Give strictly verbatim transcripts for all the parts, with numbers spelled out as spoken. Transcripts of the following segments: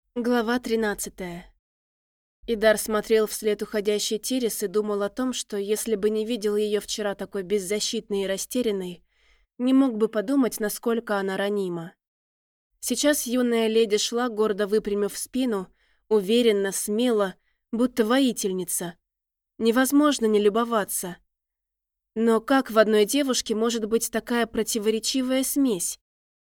Глава тринадцатая. Идар смотрел вслед уходящей Тирис и думал о том, что если бы не видел ее вчера такой беззащитной и растерянной, не мог бы подумать, насколько она ранима. Сейчас юная леди шла, гордо выпрямив спину, уверенно, смело, будто воительница. Невозможно не любоваться. Но как в одной девушке может быть такая противоречивая смесь?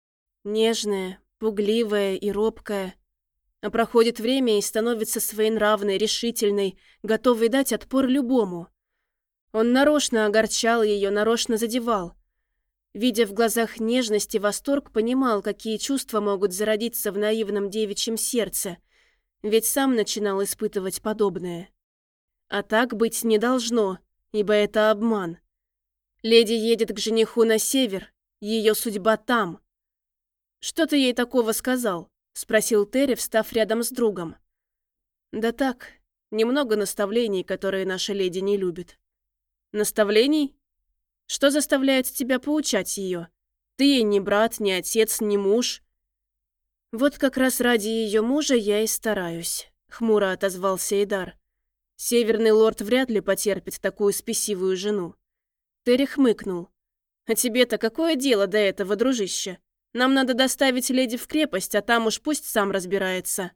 Нежная, пугливая и робкая. А проходит время и становится своенравной, решительной, готовой дать отпор любому. Он нарочно огорчал ее, нарочно задевал. Видя в глазах нежность и восторг, понимал, какие чувства могут зародиться в наивном девичьем сердце, ведь сам начинал испытывать подобное. А так быть не должно, ибо это обман. Леди едет к жениху на север, ее судьба там. Что ты ей такого сказал? — спросил Терри, встав рядом с другом. «Да так, немного наставлений, которые наша леди не любит». «Наставлений? Что заставляет тебя поучать ее? Ты ей не брат, не отец, не муж». «Вот как раз ради ее мужа я и стараюсь», — хмуро отозвался Идар. «Северный лорд вряд ли потерпит такую спесивую жену». Терри хмыкнул. «А тебе-то какое дело до этого, дружище? Нам надо доставить леди в крепость, а там уж пусть сам разбирается».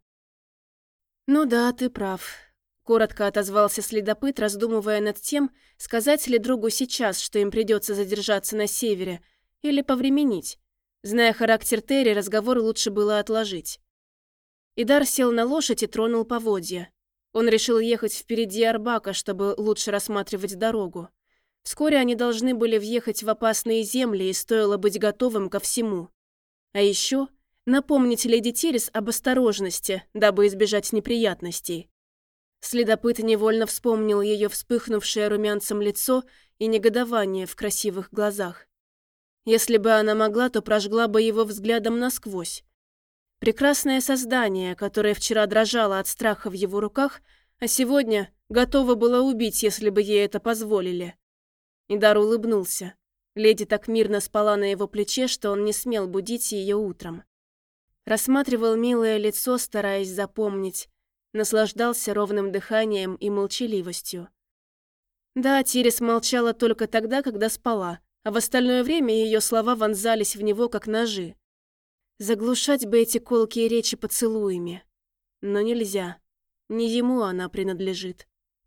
«Ну да, ты прав», — коротко отозвался следопыт, раздумывая над тем, сказать ли другу сейчас, что им придется задержаться на севере, или повременить. Зная характер Терри, разговор лучше было отложить. Идар сел на лошадь и тронул поводья. Он решил ехать впереди Арбака, чтобы лучше рассматривать дорогу. Вскоре они должны были въехать в опасные земли, и стоило быть готовым ко всему. А еще напомнить леди Тирис об осторожности, дабы избежать неприятностей. Следопыт невольно вспомнил ее вспыхнувшее румянцем лицо и негодование в красивых глазах. Если бы она могла, то прожгла бы его взглядом насквозь. Прекрасное создание, которое вчера дрожало от страха в его руках, а сегодня готово было убить, если бы ей это позволили. Идар улыбнулся. Леди так мирно спала на его плече, что он не смел будить ее утром. Рассматривал милое лицо, стараясь запомнить, наслаждался ровным дыханием и молчаливостью. Да, Тирис молчала только тогда, когда спала, а в остальное время ее слова вонзались в него, как ножи. Заглушать бы эти колкие речи поцелуями. Но нельзя. Не ему она принадлежит.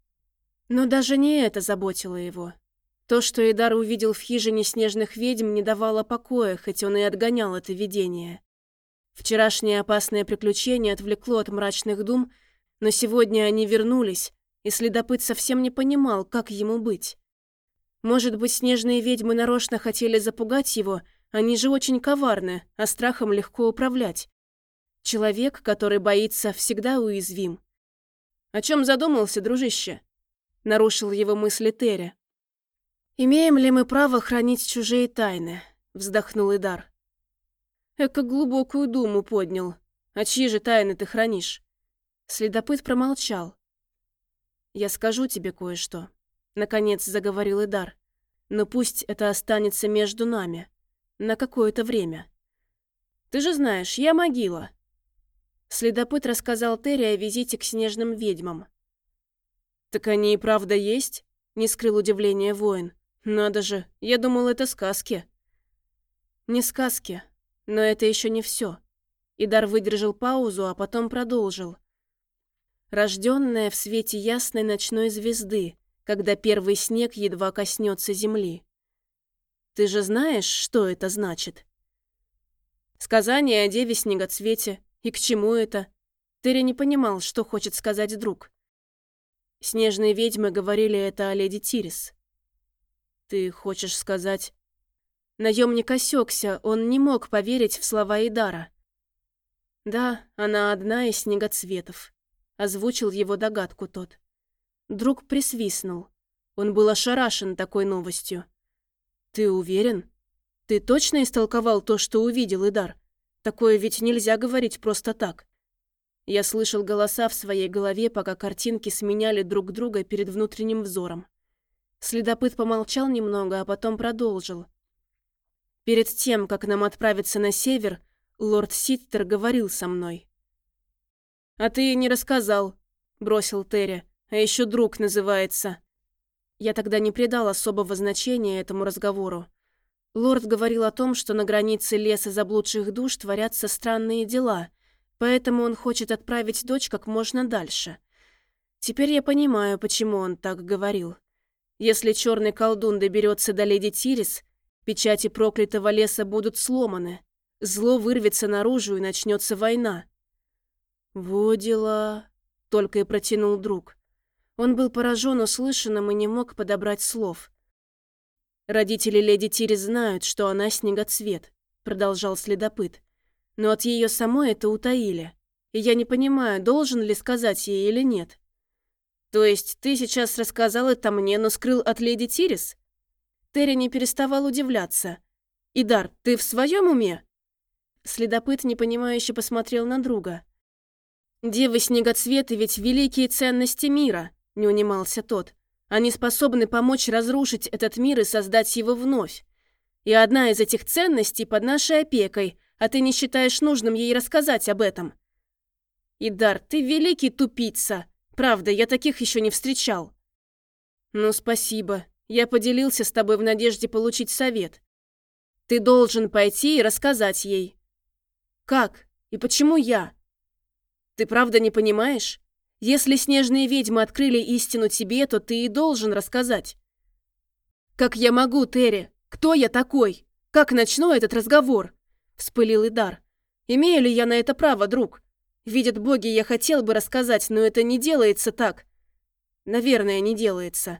Но даже не это заботило его. То, что Идар увидел в хижине снежных ведьм, не давало покоя, хоть он и отгонял это видение. Вчерашнее опасное приключение отвлекло от мрачных дум, но сегодня они вернулись, и следопыт совсем не понимал, как ему быть. Может быть, снежные ведьмы нарочно хотели запугать его, они же очень коварны, а страхом легко управлять. Человек, который боится, всегда уязвим. «О чем задумался, дружище?» — нарушил его мысли Терри. «Имеем ли мы право хранить чужие тайны?» — вздохнул Идар. «Эко глубокую думу поднял. А чьи же тайны ты хранишь?» Следопыт промолчал. «Я скажу тебе кое-что», — наконец заговорил Идар. «Но пусть это останется между нами. На какое-то время. Ты же знаешь, я могила». Следопыт рассказал Терри о визите к снежным ведьмам. «Так они и правда есть?» — не скрыл удивления воин. «Надо же, я думал, это сказки». «Не сказки, но это еще не все». Идар выдержал паузу, а потом продолжил. «Рожденная в свете ясной ночной звезды, когда первый снег едва коснется земли. Ты же знаешь, что это значит?» «Сказание о деве снегоцвете. И к чему это?» Терри не понимал, что хочет сказать друг. Снежные ведьмы говорили это о леди Тирис. «Ты хочешь сказать...» Наемник осекся, он не мог поверить в слова Идара. «Да, она одна из снегоцветов», — озвучил его догадку тот. Друг присвистнул. Он был ошарашен такой новостью. «Ты уверен? Ты точно истолковал то, что увидел, Идар? Такое ведь нельзя говорить просто так». Я слышал голоса в своей голове, пока картинки сменяли друг друга перед внутренним взором. Следопыт помолчал немного, а потом продолжил. «Перед тем, как нам отправиться на север, лорд Ситтер говорил со мной. «А ты не рассказал», — бросил Терри. «А еще друг называется». Я тогда не придал особого значения этому разговору. Лорд говорил о том, что на границе леса заблудших душ творятся странные дела, поэтому он хочет отправить дочь как можно дальше. Теперь я понимаю, почему он так говорил. Если черный колдун доберется до леди Тирис, печати проклятого леса будут сломаны, зло вырвется наружу и начнется война. «Во дела», — только и протянул друг. Он был поражен услышанным и не мог подобрать слов. «Родители леди Тирис знают, что она снегоцвет», — продолжал следопыт. «Но от ее самой это утаили. И я не понимаю, должен ли сказать ей или нет». «То есть ты сейчас рассказал это мне, но скрыл от леди Тирис?» Терри не переставал удивляться. «Идар, ты в своем уме?» Следопыт непонимающе посмотрел на друга. «Девы снегоцветы ведь великие ценности мира», — не унимался тот. «Они способны помочь разрушить этот мир и создать его вновь. И одна из этих ценностей под нашей опекой, а ты не считаешь нужным ей рассказать об этом». «Идар, ты великий тупица. Правда, я таких еще не встречал». «Ну, спасибо. Я поделился с тобой в надежде получить совет. Ты должен пойти и рассказать ей». «Как? И почему я?» «Ты правда не понимаешь? Если снежные ведьмы открыли истину тебе, то ты и должен рассказать». «Как я могу, Терри? Кто я такой? Как начну этот разговор?» – вспылил Идар. «Имею ли я на это право, друг? Видят боги, я хотел бы рассказать, но это не делается так. Наверное, не делается.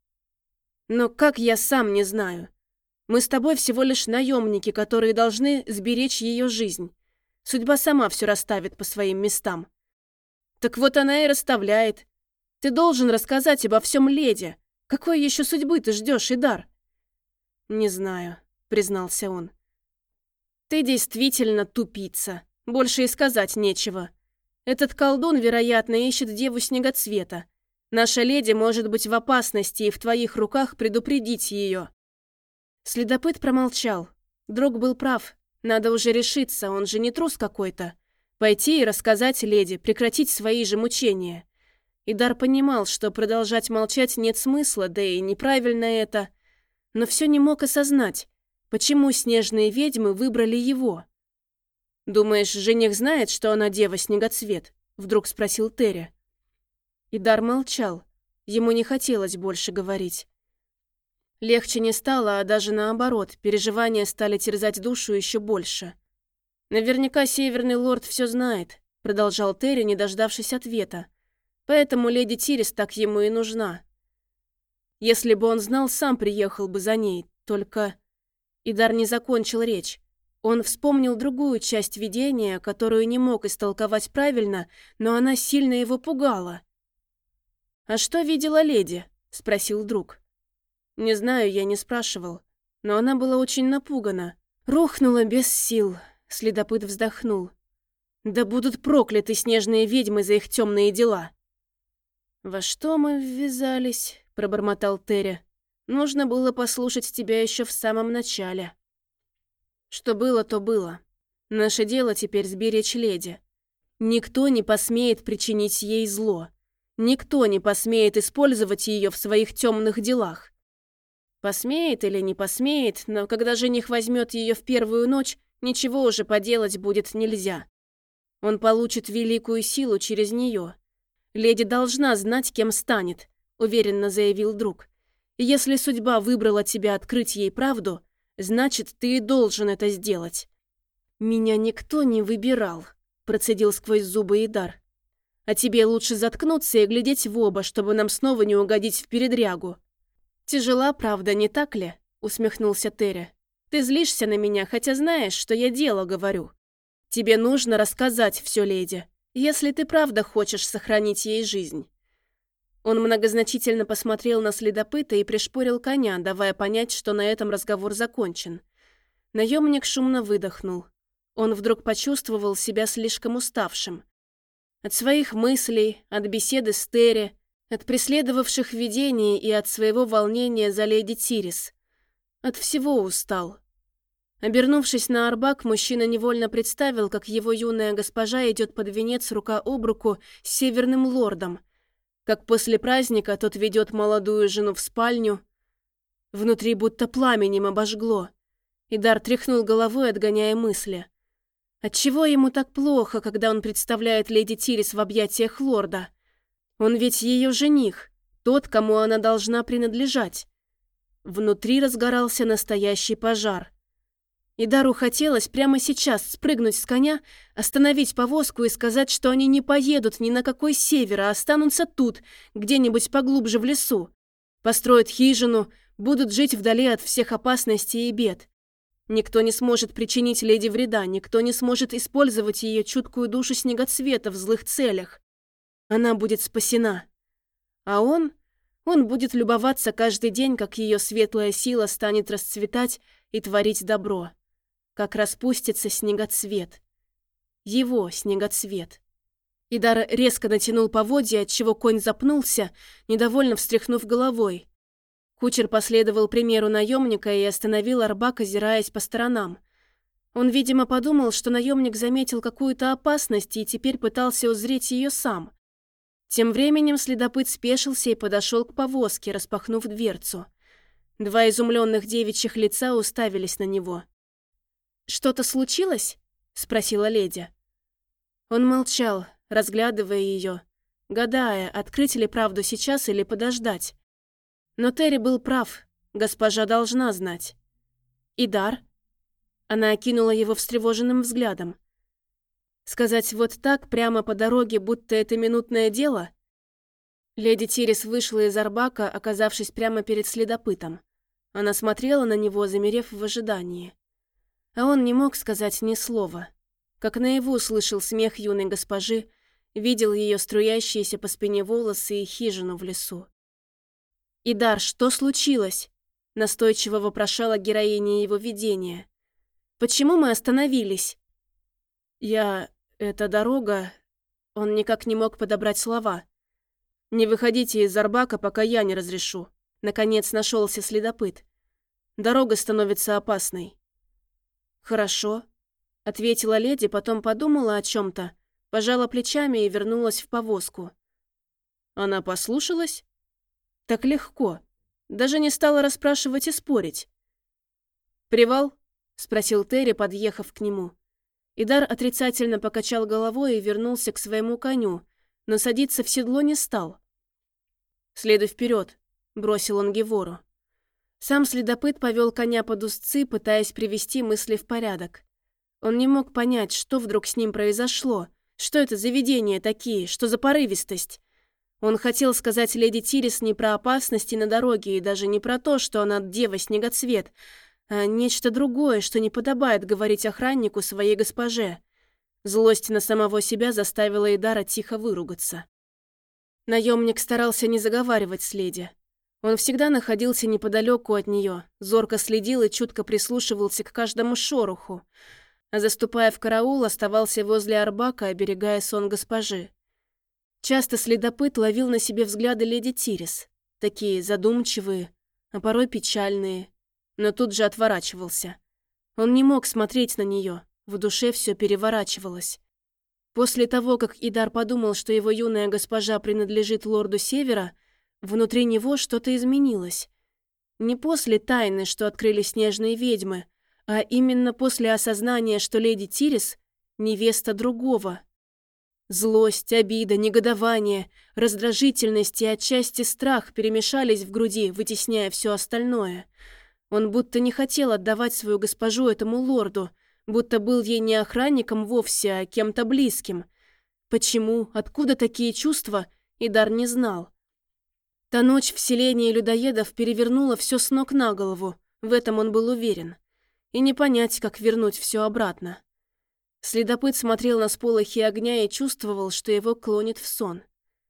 Но как, я сам не знаю. Мы с тобой всего лишь наемники, которые должны сберечь ее жизнь. Судьба сама все расставит по своим местам». «Так вот она и расставляет. Ты должен рассказать обо всем леди. Какой еще судьбы ты ждешь, Идар?» «Не знаю», — признался он. «Ты действительно тупица. Больше и сказать нечего. Этот колдун, вероятно, ищет деву снегоцвета. Наша леди может быть в опасности, и в твоих руках предупредить ее». Следопыт промолчал. Друг был прав. Надо уже решиться, он же не трус какой-то. Пойти и рассказать леди, прекратить свои же мучения. Идар понимал, что продолжать молчать нет смысла, да и неправильно это. Но все не мог осознать, почему снежные ведьмы выбрали его. «Думаешь, жених знает, что она дева снегоцвет?» — вдруг спросил Терри. Идар молчал. Ему не хотелось больше говорить. Легче не стало, а даже наоборот, переживания стали терзать душу еще больше. «Наверняка Северный Лорд все знает», — продолжал Терри, не дождавшись ответа. «Поэтому леди Тирис так ему и нужна. Если бы он знал, сам приехал бы за ней, только...» Идар не закончил речь. Он вспомнил другую часть видения, которую не мог истолковать правильно, но она сильно его пугала. «А что видела леди?» — спросил друг. «Не знаю, я не спрашивал, но она была очень напугана. Рухнула без сил». Следопыт вздохнул. «Да будут прокляты снежные ведьмы за их темные дела». «Во что мы ввязались?» – пробормотал Терри. «Нужно было послушать тебя еще в самом начале». «Что было, то было. Наше дело теперь сберечь леди. Никто не посмеет причинить ей зло. Никто не посмеет использовать ее в своих темных делах. Посмеет или не посмеет, но когда жених возьмет ее в первую ночь, ничего уже поделать будет нельзя. Он получит великую силу через нее. Леди должна знать, кем станет», — уверенно заявил друг. «Если судьба выбрала тебя открыть ей правду, значит, ты и должен это сделать». «Меня никто не выбирал», — процедил сквозь зубы Идар. «А тебе лучше заткнуться и глядеть в оба, чтобы нам снова не угодить в передрягу». «Тяжела правда, не так ли?» — усмехнулся Терри. «Ты злишься на меня, хотя знаешь, что я дело говорю. Тебе нужно рассказать все леди, если ты правда хочешь сохранить ей жизнь». Он многозначительно посмотрел на следопыта и пришпорил коня, давая понять, что на этом разговор закончен. Наемник шумно выдохнул. Он вдруг почувствовал себя слишком уставшим. От своих мыслей, от беседы с Терри, от преследовавших видений и от своего волнения за леди Тирис. От всего устал. Обернувшись на Арбак, мужчина невольно представил, как его юная госпожа идет под венец рука об руку с северным лордом, как после праздника тот ведет молодую жену в спальню. Внутри будто пламенем обожгло. Идар тряхнул головой, отгоняя мысли. Отчего ему так плохо, когда он представляет леди Тирис в объятиях лорда? Он ведь ее жених, тот, кому она должна принадлежать. Внутри разгорался настоящий пожар. Идару хотелось прямо сейчас спрыгнуть с коня, остановить повозку и сказать, что они не поедут ни на какой север, а останутся тут, где-нибудь поглубже в лесу. Построят хижину, будут жить вдали от всех опасностей и бед. Никто не сможет причинить леди вреда, никто не сможет использовать ее чуткую душу снегоцвета в злых целях. Она будет спасена. А он? Он будет любоваться каждый день, как ее светлая сила станет расцветать и творить добро. Как распустится снегоцвет. Его снегоцвет. Идар резко натянул поводья, отчего конь запнулся, недовольно встряхнув головой. Кучер последовал примеру наемника и остановил Арбак, озираясь по сторонам. Он, видимо, подумал, что наемник заметил какую-то опасность и теперь пытался узреть ее сам. Тем временем следопыт спешился и подошел к повозке, распахнув дверцу. Два изумленных девичьих лица уставились на него. «Что-то случилось?» – спросила леди. Он молчал, разглядывая ее, гадая, открыть ли правду сейчас или подождать. Но Терри был прав, госпожа должна знать. «Идар?» Она окинула его встревоженным взглядом. Сказать вот так, прямо по дороге, будто это минутное дело? Леди Тирис вышла из Арбака, оказавшись прямо перед следопытом. Она смотрела на него, замерев в ожидании. А он не мог сказать ни слова. Как наяву слышал смех юной госпожи, видел ее струящиеся по спине волосы и хижину в лесу. «Идар, что случилось?» – настойчиво вопрошала героиня его видения. «Почему мы остановились?» «Я... эта дорога...» Он никак не мог подобрать слова. «Не выходите из Арбака, пока я не разрешу». Наконец нашелся следопыт. «Дорога становится опасной». «Хорошо», – ответила леди, потом подумала о чем-то, пожала плечами и вернулась в повозку. Она послушалась? Так легко. Даже не стала расспрашивать и спорить. «Привал?» – спросил Терри, подъехав к нему. Идар отрицательно покачал головой и вернулся к своему коню, но садиться в седло не стал. «Следуй вперед», – бросил он Гевору. Сам следопыт повел коня под узцы, пытаясь привести мысли в порядок. Он не мог понять, что вдруг с ним произошло, что это за видения такие, что за порывистость. Он хотел сказать леди Тирис не про опасности на дороге и даже не про то, что она дева-снегоцвет, а нечто другое, что не подобает говорить охраннику своей госпоже. Злость на самого себя заставила Идара тихо выругаться. Наемник старался не заговаривать с леди. Он всегда находился неподалеку от нее, зорко следил и чутко прислушивался к каждому шороху, а заступая в караул, оставался возле Арбака, оберегая сон госпожи. Часто следопыт ловил на себе взгляды леди Тирис, такие задумчивые, а порой печальные, но тут же отворачивался. Он не мог смотреть на нее, в душе все переворачивалось. После того, как Идар подумал, что его юная госпожа принадлежит лорду Севера, внутри него что-то изменилось. Не после тайны, что открыли снежные ведьмы, а именно после осознания, что леди Тирис – невеста другого. Злость, обида, негодование, раздражительность и отчасти страх перемешались в груди, вытесняя все остальное. Он будто не хотел отдавать свою госпожу этому лорду, будто был ей не охранником вовсе, а кем-то близким. Почему, откуда такие чувства, Идар не знал. Та ночь в селении людоедов перевернула все с ног на голову, в этом он был уверен. И не понять, как вернуть все обратно. Следопыт смотрел на сполохи огня и чувствовал, что его клонит в сон.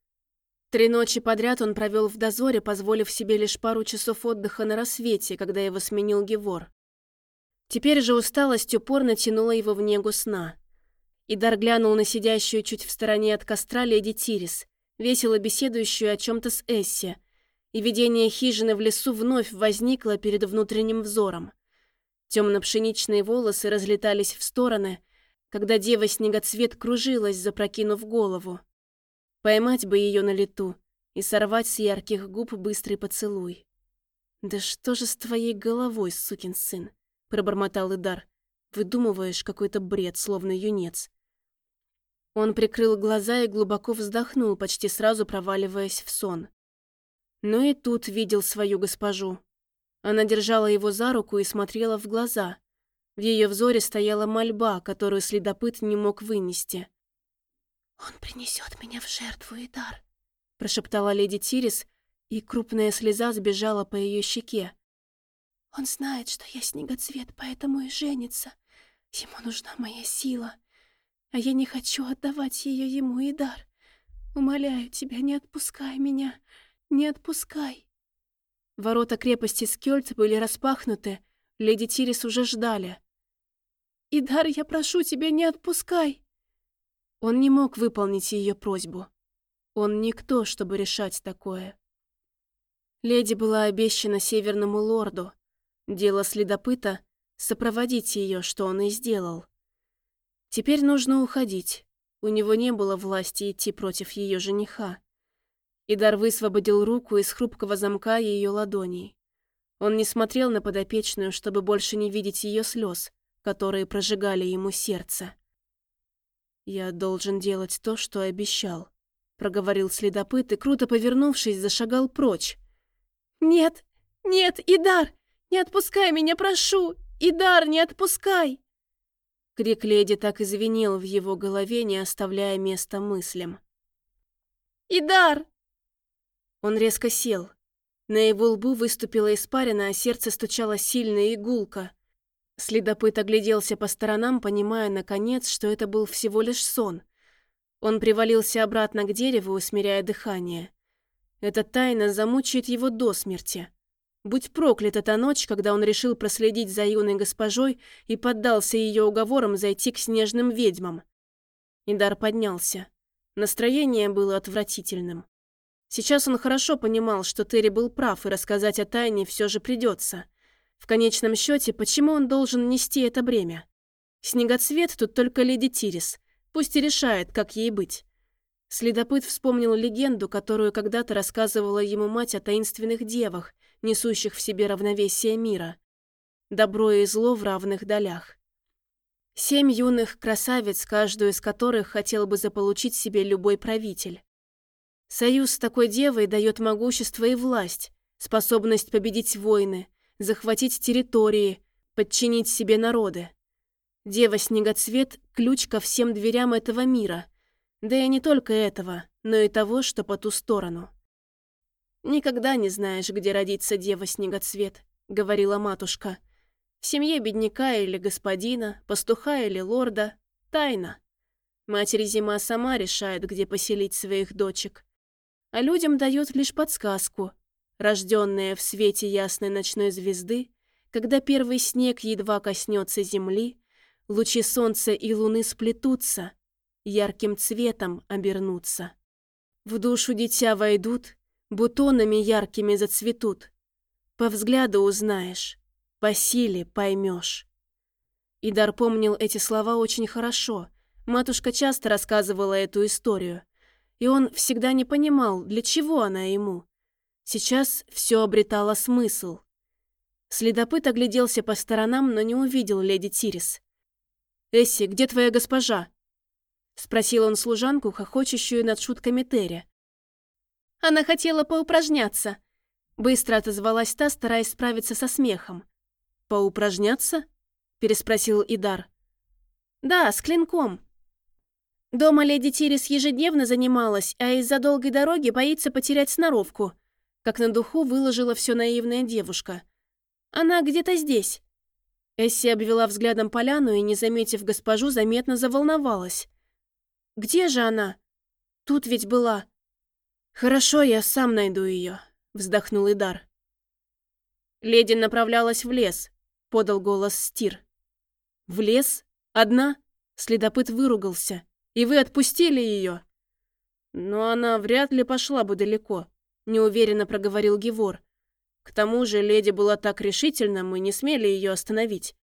Три ночи подряд он провел в дозоре, позволив себе лишь пару часов отдыха на рассвете, когда его сменил Гевор. Теперь же усталость упорно тянула его в негу сна. Идар глянул на сидящую чуть в стороне от костра леди Тирис, весело беседующую о чем-то с Эсси, и видение хижины в лесу вновь возникло перед внутренним взором. Темно-пшеничные волосы разлетались в стороны, когда дева-снегоцвет кружилась, запрокинув голову. Поймать бы ее на лету и сорвать с ярких губ быстрый поцелуй. «Да что же с твоей головой, сукин сын?» — пробормотал Идар. «Выдумываешь какой-то бред, словно юнец». Он прикрыл глаза и глубоко вздохнул, почти сразу проваливаясь в сон. Но и тут видел свою госпожу. Она держала его за руку и смотрела в глаза. В ее взоре стояла мольба, которую следопыт не мог вынести. «Он принесет меня в жертву, Идар», — прошептала леди Тирис, и крупная слеза сбежала по ее щеке. «Он знает, что я снегоцвет, поэтому и женится. Ему нужна моя сила, а я не хочу отдавать ее ему, Идар. Умоляю тебя, не отпускай меня, не отпускай». Ворота крепости Скёльд были распахнуты, леди Тирис уже ждали. «Идар, я прошу тебя, не отпускай!» Он не мог выполнить ее просьбу. Он никто, чтобы решать такое. Леди была обещана северному лорду. Дело следопыта — сопроводить ее, что он и сделал. Теперь нужно уходить. У него не было власти идти против ее жениха. Идар высвободил руку из хрупкого замка ее ладоней. Он не смотрел на подопечную, чтобы больше не видеть ее слез, которые прожигали ему сердце. «Я должен делать то, что обещал», — проговорил следопыт и, круто повернувшись, зашагал прочь. «Нет, нет, Идар, не отпускай меня, прошу! Идар, не отпускай!» Крик леди так и звенел в его голове, не оставляя места мыслям. «Идар!» Он резко сел. На его лбу выступила испарина, а сердце стучало сильно и гулко. Следопыт огляделся по сторонам, понимая, наконец, что это был всего лишь сон. Он привалился обратно к дереву, усмиряя дыхание. Эта тайна замучает его до смерти. Будь проклята та ночь, когда он решил проследить за юной госпожой и поддался ее уговорам зайти к снежным ведьмам. Идар поднялся. Настроение было отвратительным. Сейчас он хорошо понимал, что Терри был прав, и рассказать о тайне все же придется. В конечном счете, почему он должен нести это бремя? Снегоцвет тут только леди Тирис. Пусть и решает, как ей быть. Следопыт вспомнил легенду, которую когда-то рассказывала ему мать о таинственных девах, несущих в себе равновесие мира. Добро и зло в равных долях. Семь юных красавиц, каждую из которых хотел бы заполучить себе любой правитель. Союз с такой девой дает могущество и власть, способность победить войны, захватить территории, подчинить себе народы. Дева-снегоцвет – ключ ко всем дверям этого мира, да и не только этого, но и того, что по ту сторону. «Никогда не знаешь, где родится дева-снегоцвет», – говорила матушка. «В семье бедняка или господина, пастуха или лорда – тайна. Матерь-зима сама решает, где поселить своих дочек, а людям дает лишь подсказку, рожденная в свете ясной ночной звезды, когда первый снег едва коснется земли, лучи солнца и луны сплетутся, ярким цветом обернутся. В душу дитя войдут, бутонами яркими зацветут. По взгляду узнаешь, по силе поймешь». Идар помнил эти слова очень хорошо. Матушка часто рассказывала эту историю, и он всегда не понимал, для чего она ему. Сейчас все обретало смысл. Следопыт огляделся по сторонам, но не увидел леди Тирис. «Эсси, где твоя госпожа?» — спросил он служанку, хохочущую над шутками Терри. «Она хотела поупражняться», — быстро отозвалась та, стараясь справиться со смехом. «Поупражняться?» — переспросил Идар. «Да, с клинком. Дома леди Тирис ежедневно занималась, а из-за долгой дороги боится потерять сноровку», — как на духу выложила все наивная девушка. «Она где-то здесь». Эсси обвела взглядом поляну и, не заметив госпожу, заметно заволновалась. «Где же она? Тут ведь была». «Хорошо, я сам найду ее», — вздохнул Идар. «Леди направлялась в лес», — подал голос Стир. «В лес? Одна?» — следопыт выругался. «И вы отпустили ее?» «Но она вряд ли пошла бы далеко», — неуверенно проговорил Гевор. «К тому же леди была так решительна, мы не смели ее остановить.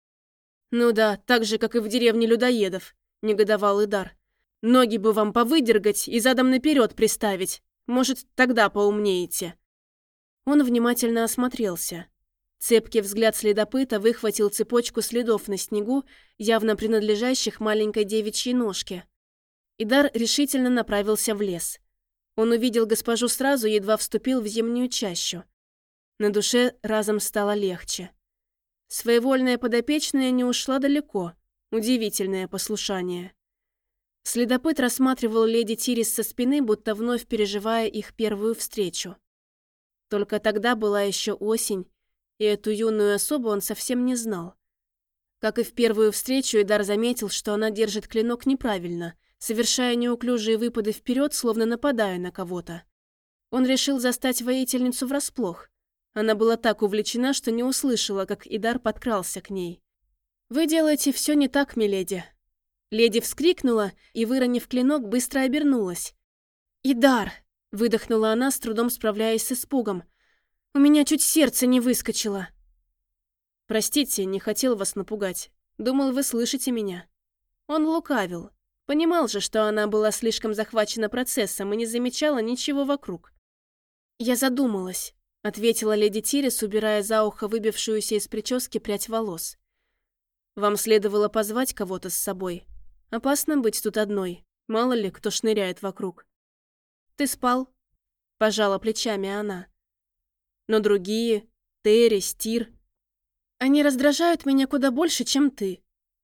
«Ну да, так же, как и в деревне людоедов», – негодовал Идар. «Ноги бы вам повыдергать и задом наперед приставить. Может, тогда поумнеете». Он внимательно осмотрелся. Цепкий взгляд следопыта выхватил цепочку следов на снегу, явно принадлежащих маленькой девичьей ножке. Идар решительно направился в лес. Он увидел госпожу сразу, едва вступил в зимнюю чащу. На душе разом стало легче. Своевольная подопечная не ушла далеко. Удивительное послушание. Следопыт рассматривал леди Тирис со спины, будто вновь переживая их первую встречу. Только тогда была еще осень, и эту юную особу он совсем не знал. Как и в первую встречу, Идар заметил, что она держит клинок неправильно, совершая неуклюжие выпады вперед, словно нападая на кого-то. Он решил застать воительницу врасплох. Она была так увлечена, что не услышала, как Идар подкрался к ней. «Вы делаете все не так, миледи». Леди вскрикнула и, выронив клинок, быстро обернулась. «Идар!» – выдохнула она, с трудом справляясь с испугом. «У меня чуть сердце не выскочило». «Простите, не хотел вас напугать. Думал, вы слышите меня». Он лукавил. Понимал же, что она была слишком захвачена процессом и не замечала ничего вокруг. «Я задумалась», — ответила леди Тирис, убирая за ухо выбившуюся из прически прядь волос. «Вам следовало позвать кого-то с собой. Опасно быть тут одной. Мало ли, кто шныряет вокруг». «Ты спал?» — пожала плечами она. «Но другие, Терри, Стир, они раздражают меня куда больше, чем ты».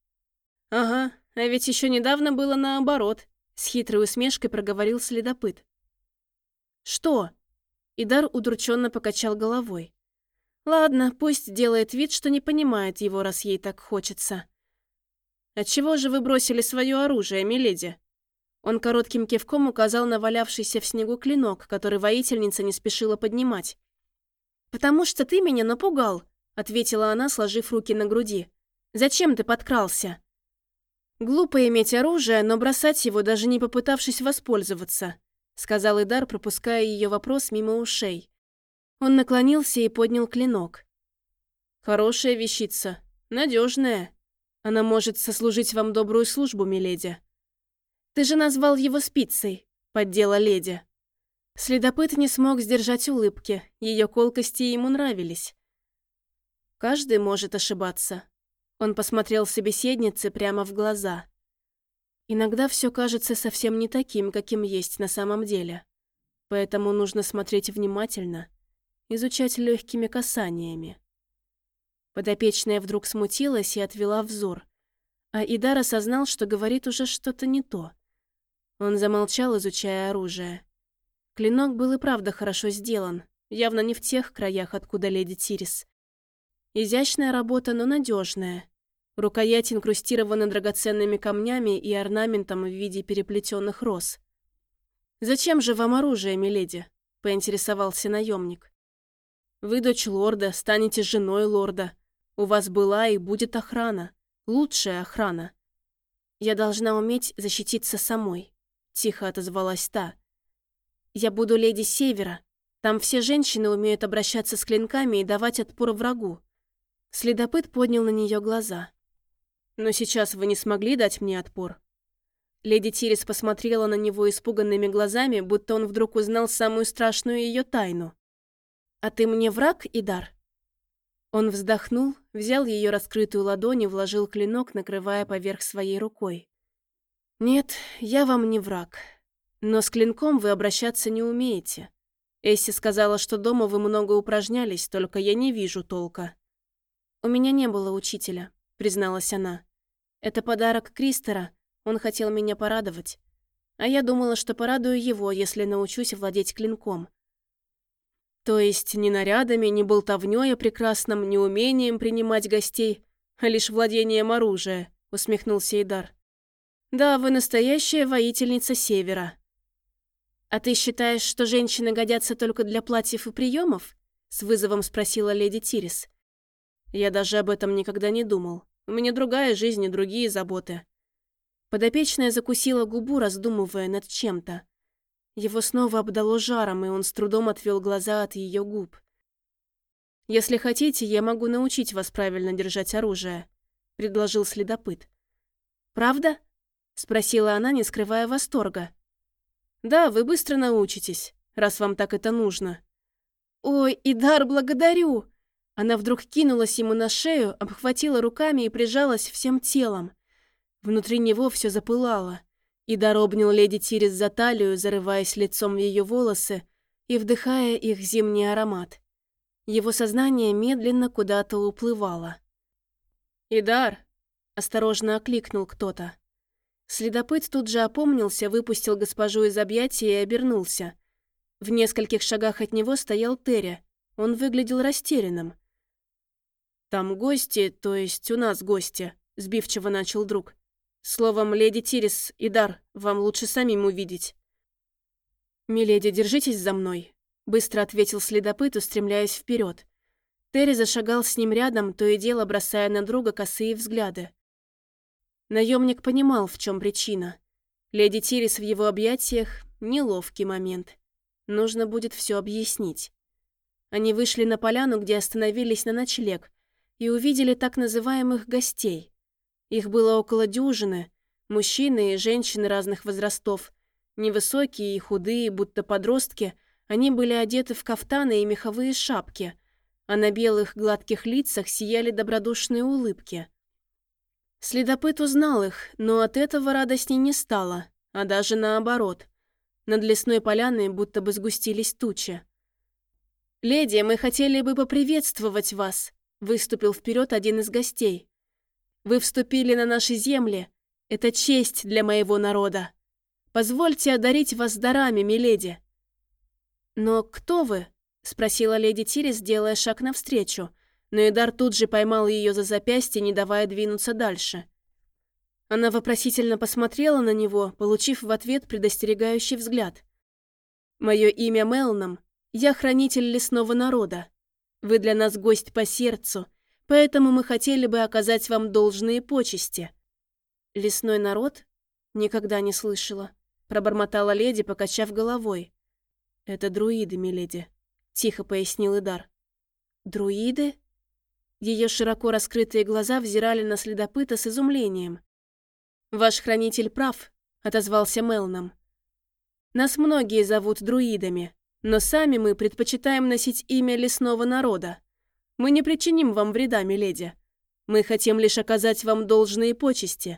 «Ага, а ведь еще недавно было наоборот», — с хитрой усмешкой проговорил следопыт. «Что?» — Идар удрученно покачал головой. «Ладно, пусть делает вид, что не понимает его, раз ей так хочется». «Отчего же вы бросили свое оружие, миледи?» Он коротким кивком указал на валявшийся в снегу клинок, который воительница не спешила поднимать. «Потому что ты меня напугал», — ответила она, сложив руки на груди. «Зачем ты подкрался?» «Глупо иметь оружие, но бросать его, даже не попытавшись воспользоваться», — сказал Идар, пропуская ее вопрос мимо ушей. Он наклонился и поднял клинок. «Хорошая вещица, надежная. Она может сослужить вам добрую службу, миледи». «Ты же назвал его спицей», — поддела леди. Следопыт не смог сдержать улыбки, ее колкости ему нравились. «Каждый может ошибаться». Он посмотрел собеседнице прямо в глаза. «Иногда все кажется совсем не таким, каким есть на самом деле. Поэтому нужно смотреть внимательно, изучать легкими касаниями». Подопечная вдруг смутилась и отвела взор, а Идар осознал, что говорит уже что-то не то. Он замолчал, изучая оружие. Клинок был и правда хорошо сделан, явно не в тех краях, откуда леди Тирис. Изящная работа, но надежная. Рукоять инкрустирована драгоценными камнями и орнаментом в виде переплетенных роз. «Зачем же вам оружие, миледи?» – поинтересовался наемник. «Вы дочь лорда, станете женой лорда. У вас была и будет охрана. Лучшая охрана». «Я должна уметь защититься самой», – тихо отозвалась та. «Я буду леди Севера. Там все женщины умеют обращаться с клинками и давать отпор врагу». Следопыт поднял на нее глаза. «Но сейчас вы не смогли дать мне отпор?» Леди Тирис посмотрела на него испуганными глазами, будто он вдруг узнал самую страшную ее тайну. «А ты мне враг, Идар?» Он вздохнул, взял ее раскрытую ладонь и вложил клинок, накрывая поверх своей рукой. «Нет, я вам не враг. Но с клинком вы обращаться не умеете. Эсси сказала, что дома вы много упражнялись, только я не вижу толка». «У меня не было учителя», — призналась она. «Это подарок Кристера, он хотел меня порадовать. А я думала, что порадую его, если научусь владеть клинком». «То есть ни нарядами, ни болтовнёй о прекрасном, ни умением принимать гостей, а лишь владением оружия», — усмехнулся Идар. «Да, вы настоящая воительница Севера». «А ты считаешь, что женщины годятся только для платьев и приемов?» — с вызовом спросила леди Тирис. «Я даже об этом никогда не думал. У меня другая жизнь и другие заботы». Подопечная закусила губу, раздумывая над чем-то. Его снова обдало жаром, и он с трудом отвел глаза от ее губ. «Если хотите, я могу научить вас правильно держать оружие. — предложил следопыт. «Правда?» — спросила она, не скрывая восторга. «Да, вы быстро научитесь, раз вам так это нужно». «Ой, Идар, благодарю!» Она вдруг кинулась ему на шею, обхватила руками и прижалась всем телом. Внутри него все запылало. Идар обнял леди Тирис за талию, зарываясь лицом в ее волосы и вдыхая их зимний аромат. Его сознание медленно куда-то уплывало. «Идар!» — осторожно окликнул кто-то. Следопыт тут же опомнился, выпустил госпожу из объятия и обернулся. В нескольких шагах от него стоял Терри. Он выглядел растерянным. «Там гости, то есть у нас гости», — сбивчиво начал друг. «Словом, леди Тирис, Идар, вам лучше самим увидеть». «Миледи, держитесь за мной», — быстро ответил следопыт, устремляясь вперед. Терри зашагал с ним рядом, то и дело бросая на друга косые взгляды. Наемник понимал, в чем причина. Леди Тирис в его объятиях — неловкий момент. Нужно будет все объяснить. Они вышли на поляну, где остановились на ночлег, и увидели так называемых гостей. Их было около дюжины, мужчины и женщины разных возрастов. Невысокие и худые, будто подростки, они были одеты в кафтаны и меховые шапки, а на белых гладких лицах сияли добродушные улыбки. Следопыт узнал их, но от этого радостней не стало, а даже наоборот. Над лесной поляной будто бы сгустились тучи. «Леди, мы хотели бы поприветствовать вас», — выступил вперед один из гостей. «Вы вступили на наши земли. Это честь для моего народа. Позвольте одарить вас дарами, миледи». «Но кто вы?» — спросила леди Тирис, делая шаг навстречу, но Идар тут же поймал ее за запястье, не давая двинуться дальше. Она вопросительно посмотрела на него, получив в ответ предостерегающий взгляд. «Мое имя Мелном. Я хранитель лесного народа. Вы для нас гость по сердцу, поэтому мы хотели бы оказать вам должные почести». «Лесной народ? Никогда не слышала», — пробормотала леди, покачав головой. «Это друиды, миледи», — тихо пояснил Идар. «Друиды?» Ее широко раскрытые глаза взирали на следопыта с изумлением. «Ваш хранитель прав», — отозвался Мелном. «Нас многие зовут друидами, но сами мы предпочитаем носить имя лесного народа. Мы не причиним вам вреда, миледи. Мы хотим лишь оказать вам должные почести».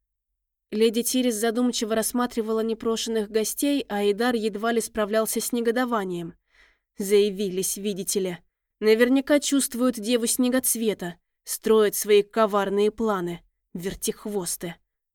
Леди Тирис задумчиво рассматривала непрошенных гостей, а Идар едва ли справлялся с негодованием. Заявились, видите ли. Наверняка чувствуют деву снегоцвета, строят свои коварные планы, вертихвосты.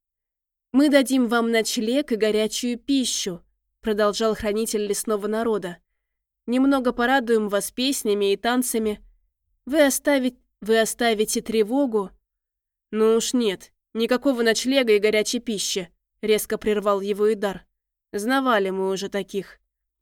«Мы дадим вам ночлег и горячую пищу», — продолжал хранитель лесного народа. «Немного порадуем вас песнями и танцами. Вы, оставить... Вы оставите тревогу?» «Ну уж нет, никакого ночлега и горячей пищи», — резко прервал его Идар. «Знавали мы уже таких».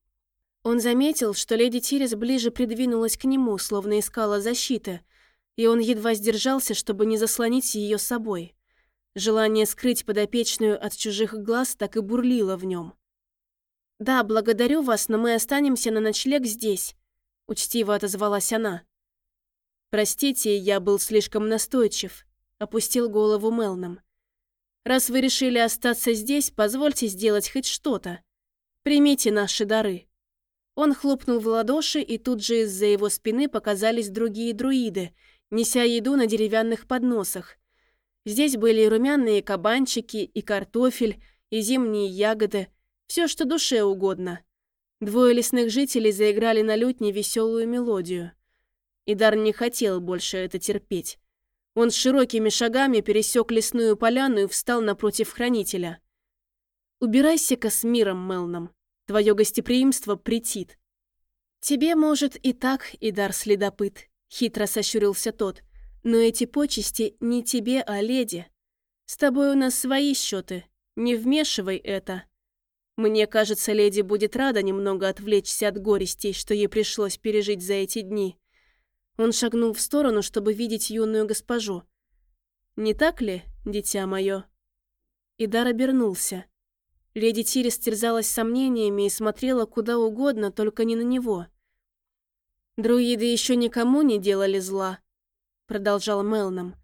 Он заметил, что леди Тирис ближе придвинулась к нему, словно искала защиты, и он едва сдержался, чтобы не заслонить ее собой. Желание скрыть подопечную от чужих глаз так и бурлило в нем. «Да, благодарю вас, но мы останемся на ночлег здесь», — учтиво отозвалась она. «Простите, я был слишком настойчив», — опустил голову Мелном. «Раз вы решили остаться здесь, позвольте сделать хоть что-то. Примите наши дары». Он хлопнул в ладоши, и тут же из-за его спины показались другие друиды, неся еду на деревянных подносах. Здесь были и румяные кабанчики, и картофель, и зимние ягоды, все, что душе угодно. Двое лесных жителей заиграли на лютне веселую мелодию. Идар не хотел больше это терпеть. Он широкими шагами пересек лесную поляну и встал напротив хранителя. «Убирайся-ка с миром, Мелном. Твое гостеприимство претит». «Тебе, может, и так, Идар следопыт», — хитро сощурился тот. «Но эти почести не тебе, а леди. С тобой у нас свои счеты. Не вмешивай это. Мне кажется, леди будет рада немного отвлечься от горестей, что ей пришлось пережить за эти дни». Он шагнул в сторону, чтобы видеть юную госпожу. «Не так ли, дитя мое?» Идар обернулся. Леди Тирис терзалась сомнениями и смотрела куда угодно, только не на него. «Друиды еще никому не делали зла», — продолжал Мелном.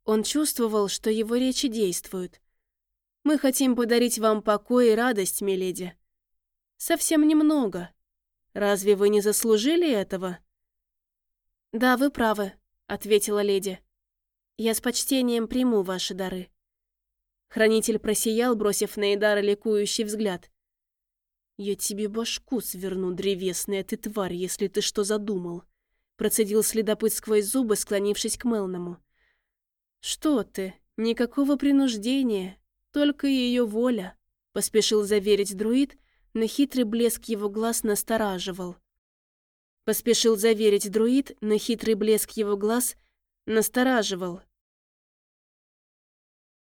Он чувствовал, что его речи действуют. «Мы хотим подарить вам покой и радость, миледи. Совсем немного. Разве вы не заслужили этого?» «Да, вы правы», — ответила леди. «Я с почтением приму ваши дары». Хранитель просиял, бросив на Эдара ликующий взгляд. «Я тебе башку сверну, древесная ты тварь, если ты что задумал», — процедил следопыт сквозь зубы, склонившись к Мелному. «Что ты? Никакого принуждения, только ее воля», — поспешил заверить друид, но хитрый блеск его глаз настораживал. Поспешил заверить друид, но хитрый блеск его глаз настораживал.